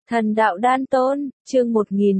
Thần đạo đan tôn, chương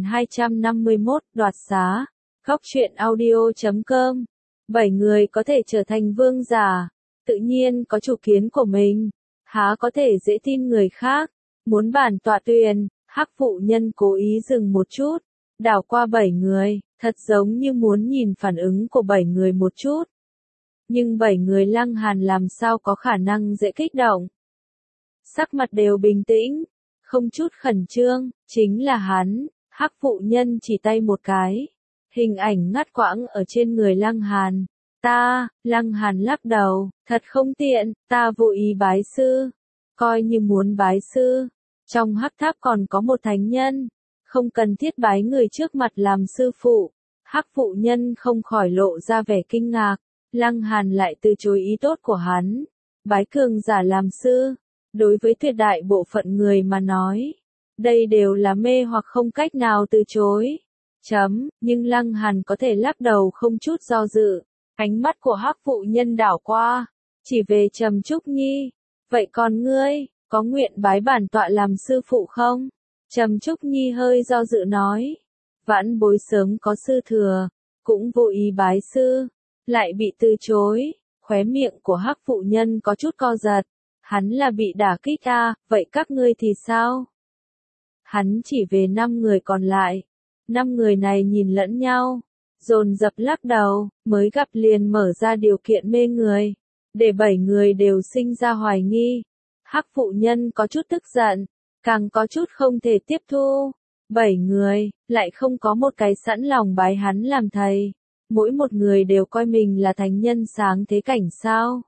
1251, đoạt xá. Góc truyện audio.com. 7 người có thể trở thành vương giả, tự nhiên có chủ kiến của mình, há có thể dễ tin người khác. Muốn bản tọa tuyền, Hắc phụ nhân cố ý dừng một chút, đảo qua 7 người, thật giống như muốn nhìn phản ứng của 7 người một chút. Nhưng 7 người Lăng Hàn làm sao có khả năng dễ kích động. Sắc mặt đều bình tĩnh, không chút khẩn trương, chính là hắn. Hắc phụ nhân chỉ tay một cái, hình ảnh ngắt quãng ở trên người Lăng Hàn. Lăng Hàn lắc đầu, thật không tiện, ta vô ý bái sư. Coi như muốn bái sư, trong hắc tháp còn có một thánh nhân, không cần thiết bái người trước mặt làm sư phụ. Hắc phụ nhân không khỏi lộ ra vẻ kinh ngạc, Lăng Hàn lại từ chối ý tốt của hắn, bái cường giả làm sư. Đối với tuyệt đại bộ phận người mà nói, đây đều là mê hoặc không cách nào từ chối. Nhưng Lăng Hàn có thể lắc đầu không chút do dự. Ánh mắt của Hắc phụ nhân đảo qua, chỉ về Trầm Trúc Nhi. Vậy còn ngươi, có nguyện bái bản tọa làm sư phụ không? Trầm Trúc Nhi hơi do dự nói. Vãn bối sớm có sư thừa, cũng vô ý bái sư, lại bị từ chối. Khóe miệng của Hắc phụ nhân có chút co giật. Hắn là bị đả kích à, vậy các ngươi thì sao? Hắn chỉ về 5 người còn lại. 5 người này nhìn lẫn nhau, dồn dập lắc đầu, mới gặp liền mở ra điều kiện mê người, để 7 người đều sinh ra hoài nghi. Hắc phụ nhân có chút tức giận, càng có chút không thể tiếp thu. 7 người, lại không có một cái sẵn lòng bái hắn làm thầy. Mỗi một người đều coi mình là thánh nhân sáng thế cảnh sao?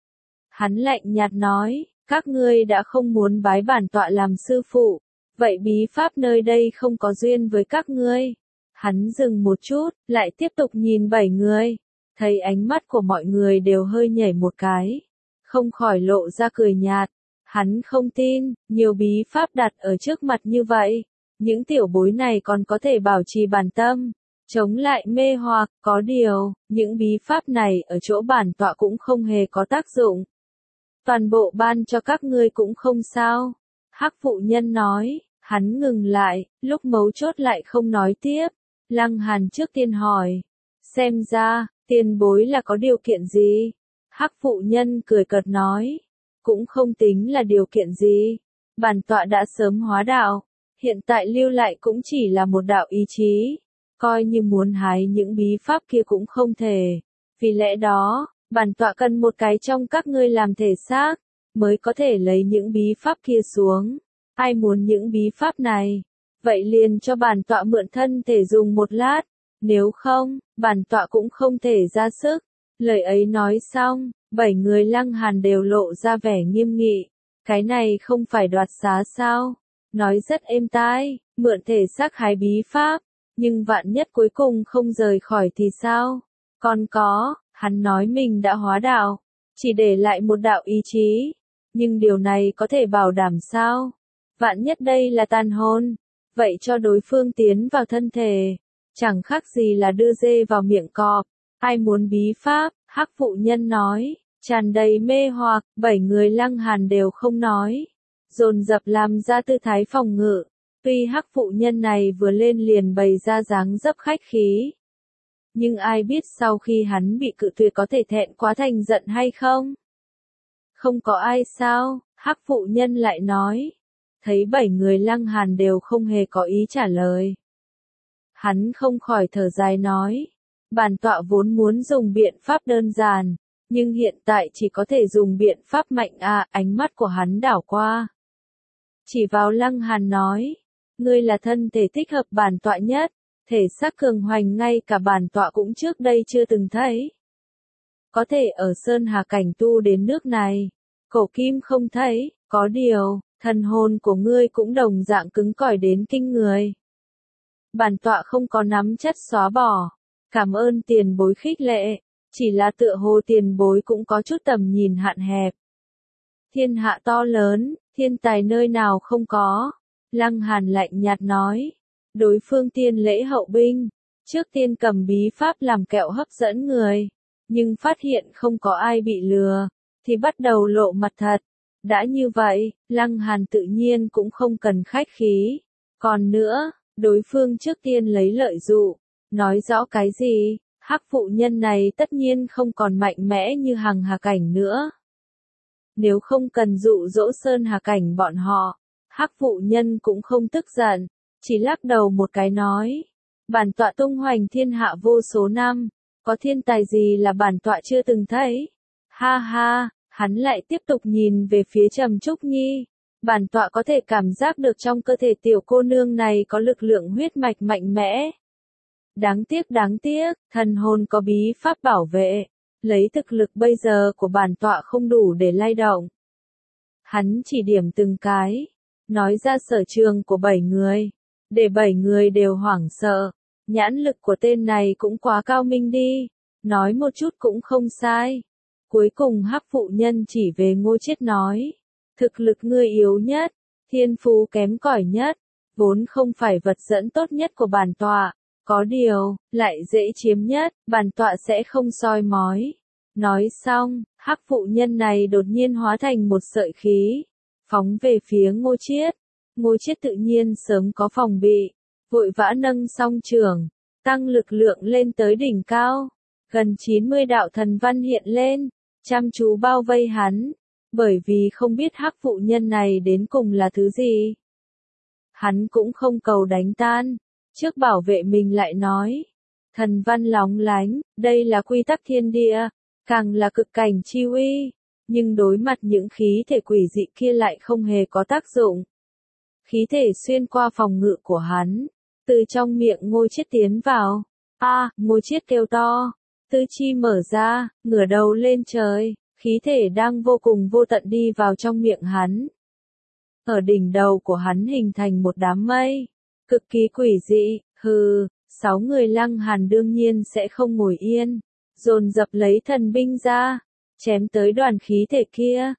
Hắn lạnh nhạt nói, các ngươi đã không muốn bái bản tọa làm sư phụ, vậy bí pháp nơi đây không có duyên với các ngươi. Hắn dừng một chút, lại tiếp tục nhìn 7 người, thấy ánh mắt của mọi người đều hơi nhảy một cái, không khỏi lộ ra cười nhạt. Hắn không tin, nhiều bí pháp đặt ở trước mặt như vậy, những tiểu bối này còn có thể bảo trì bản tâm, chống lại mê hoặc. Có điều, những bí pháp này ở chỗ bản tọa cũng không hề có tác dụng. Toàn bộ ban cho các ngươi cũng không sao. Hắc phụ nhân nói, hắn ngừng lại, lúc mấu chốt lại không nói tiếp. Lăng Hàn trước tiên hỏi, xem ra, tiền bối là có điều kiện gì? Hắc phụ nhân cười cợt nói, cũng không tính là điều kiện gì. Bản tọa đã sớm hóa đạo, hiện tại lưu lại cũng chỉ là một đạo ý chí. Coi như muốn hái những bí pháp kia cũng không thể. Vì lẽ đó, bản tọa cần một cái trong các ngươi làm thể xác, mới có thể lấy những bí pháp kia xuống. Ai muốn những bí pháp này? Vậy liền cho bản tọa mượn thân thể dùng một lát, nếu không, bản tọa cũng không thể ra sức. Lời ấy nói xong, 7 người Lăng Hàn đều lộ ra vẻ nghiêm nghị. Cái này không phải đoạt xá sao? Nói rất êm tai, mượn thể xác hái bí pháp, nhưng vạn nhất cuối cùng không rời khỏi thì sao? Còn có, hắn nói mình đã hóa đạo, chỉ để lại một đạo ý chí, nhưng điều này có thể bảo đảm sao? Vạn nhất đây là tàn hồn, vậy cho đối phương tiến vào thân thể, chẳng khác gì là đưa dê vào miệng cọp. Ai muốn bí pháp? Hắc phụ nhân nói, tràn đầy mê hoặc. 7 người Lăng Hàn đều không nói, dồn dập làm ra tư thái phòng ngự. Tuy Hắc phụ nhân này vừa lên liền bày ra dáng dấp khách khí, nhưng ai biết sau khi hắn bị cự tuyệt có thể thẹn quá thành giận hay không? Không có ai sao? Hắc phụ nhân lại nói. Thấy 7 người Lăng Hàn đều không hề có ý trả lời, hắn không khỏi thở dài nói, bản tọa vốn muốn dùng biện pháp đơn giản, nhưng hiện tại chỉ có thể dùng biện pháp mạnh à. Ánh mắt của hắn đảo qua, chỉ vào Lăng Hàn nói, ngươi là thân thể thích hợp bản tọa nhất, thể xác cường hoành ngay cả bản tọa cũng trước đây chưa từng thấy. Có thể ở Sơn Hà cảnh tu đến nước này, cổ kim không thấy. Có điều, thần hồn của ngươi cũng đồng dạng cứng cỏi đến kinh người. Bản tọa không có nắm chắc xóa bỏ. Cảm ơn tiền bối khích lệ, chỉ là tựa hồ tiền bối cũng có chút tầm nhìn hạn hẹp. Thiên hạ to lớn, thiên tài nơi nào không có. Lăng Hàn lạnh nhạt nói. Đối phương tiên lễ hậu binh, trước tiên cầm bí pháp làm kẹo hấp dẫn người, nhưng phát hiện không có ai bị lừa, thì bắt đầu lộ mặt thật. Đã như vậy, Lăng Hàn tự nhiên cũng không cần khách khí. Còn nữa, đối phương trước tiên lấy lợi dụ, nói rõ cái gì, hắc phụ nhân này tất nhiên không còn mạnh mẽ như Hằng Hà Cảnh nữa. Nếu không cần dụ dỗ Sơn Hà Cảnh bọn họ, hắc phụ nhân cũng không tức giận, chỉ lắc đầu một cái nói. Bản tọa tung hoành thiên hạ vô số năm, có thiên tài gì là bản tọa chưa từng thấy. Ha ha, hắn lại tiếp tục nhìn về phía Trầm Trúc Nhi. Bản tọa có thể cảm giác được trong cơ thể tiểu cô nương này có lực lượng huyết mạch mạnh mẽ. Đáng tiếc, thần hồn có bí pháp bảo vệ, lấy thực lực bây giờ của bản tọa không đủ để lay động. Hắn chỉ điểm từng cái, nói ra sở trường của 7 người, để 7 người đều hoảng sợ. Nhãn lực của tên này cũng quá cao minh đi, nói một chút cũng không sai. Cuối cùng hắc phụ nhân chỉ về Ngô Chiết nói, thực lực ngươi yếu nhất, thiên phú kém cỏi nhất, vốn không phải vật dẫn tốt nhất của bản tọa, có điều, lại dễ chiếm nhất, bản tọa sẽ không soi mói. Nói xong, hắc phụ nhân này đột nhiên hóa thành một sợi khí, phóng về phía Ngô Chiết. Ngô Chiết tự nhiên sớm có phòng bị, vội vã nâng song trường, tăng lực lượng lên tới đỉnh cao. Gần 90 đạo thần văn hiện lên, chăm chú bao vây hắn, bởi vì không biết hắc phụ nhân này đến cùng là thứ gì. Hắn cũng không cầu đánh tan, trước bảo vệ mình lại nói, thần văn lóng lánh, đây là quy tắc thiên địa, càng là cực cảnh chi uy, nhưng đối mặt những khí thể quỷ dị kia lại không hề có tác dụng. Khí thể xuyên qua phòng ngự của hắn, từ trong miệng Ngô Chiết tiến vào. Ngô Chiết kêu to, tứ chi mở ra, ngửa đầu lên trời, khí thể đang vô cùng vô tận đi vào trong miệng hắn. Ở đỉnh đầu của hắn hình thành một đám mây, cực kỳ quỷ dị, 6 người Lăng Hàn đương nhiên sẽ không ngồi yên, dồn dập lấy thần binh ra, chém tới đoàn khí thể kia.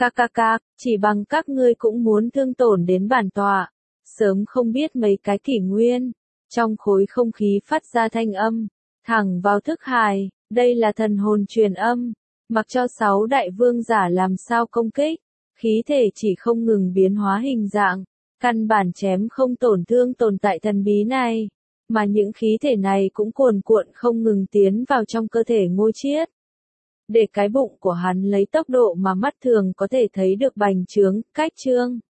Chỉ bằng các ngươi cũng muốn thương tổn đến bản tọa, sớm không biết mấy cái kỷ nguyên. Trong khối không khí phát ra thanh âm, thẳng vào thức hải, đây là thần hồn truyền âm, mặc cho 6 đại vương giả làm sao công kích, khí thể chỉ không ngừng biến hóa hình dạng, căn bản chém không tổn thương tồn tại thần bí này, mà những khí thể này cũng cuồn cuộn không ngừng tiến vào trong cơ thể Ngô Chiết. Để cái bụng của hắn lấy tốc độ mà mắt thường có thể thấy được bành trướng, cách trương.